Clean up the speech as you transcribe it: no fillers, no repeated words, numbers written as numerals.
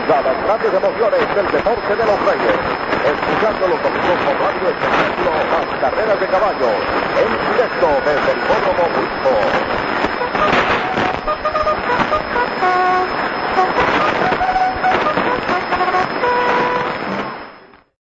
comienza las grandes emociones del deporte de los Reyes. Escuchando los domingos por radio espectáculo, las carreras de caballos, en directo desde el Hipódromo Frisco.